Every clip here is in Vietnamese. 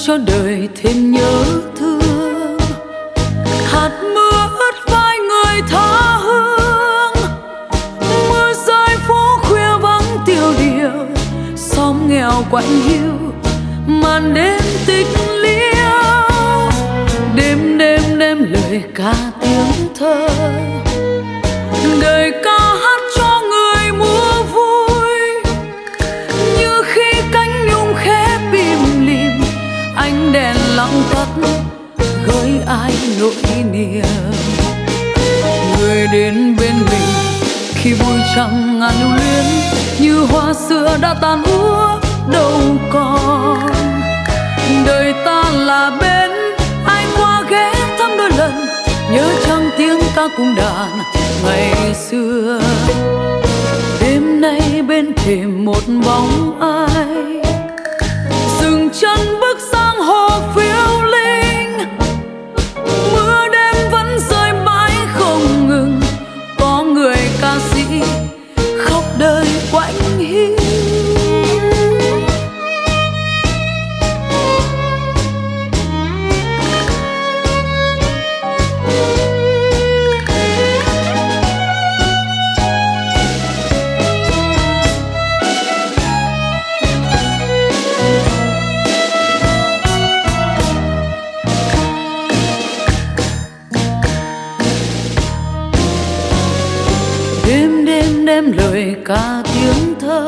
cho đời thêm nhớ thương. Hạt mưa ướt vai người tha hương, mưa rơi phố khuya vắng tiêu điều, xóm nghèo quạnh hiu màn đêm tịch liêu. Đêm đêm đêm lời ca tiếng thơ, đời ca hát cho người mua vui. Như khi cánh nhung khẽ bìm lìm, ánh đèn lặng tắt gợi ai nỗi niềm. Người đến bên mình khi vui chẳng ngàn lưu luyến, như hoa xưa đã tàn úa đâu còn. Đời ta là bên ai qua ghé thăm đôi lần, nhớ chăng tiếng ca cung đàn ngày xưa. Đêm nay bên thềm một bóng ai, dừng chân bước sang hồ phiêu linh. Mưa đêm vẫn rơi mãi không ngừng, có người ca sĩ khóc đời quạnh hiu. Đêm đêm đêm lời ca tiếng thơ,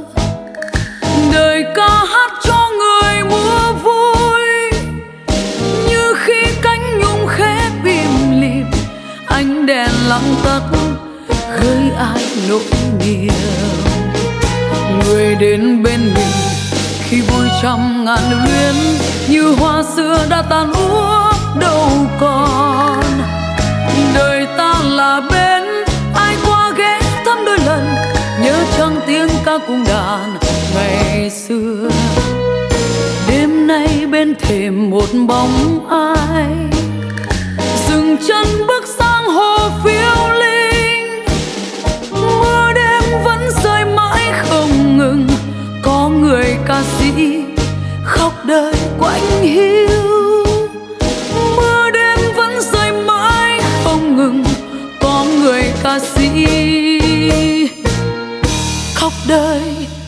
đời ca hát cho người mua vui. Như khi cánh nhung khẽ bìm lìm, ánh đèn lặng tắt gợi ai nỗi niềm. Người đến bên mình khi vui trăm ngàn lưu luyến, như hoa xưa đã tàn úa đâu còn. Đời ta là bên ai qua ghé thăm đôi lần, nhớ chăng tiếng ca cung đàn ngày xưa. Đêm nay bên thềm một bóng ai, dừng chân bước sang hồ phiêu linh. Mưa đêm vẫn rơi mãi không ngừng, có người ca sĩ khóc đời quạnh hiu. Mưa đêm vẫn rơi mãi không ngừng, có người ca sĩ khóc đời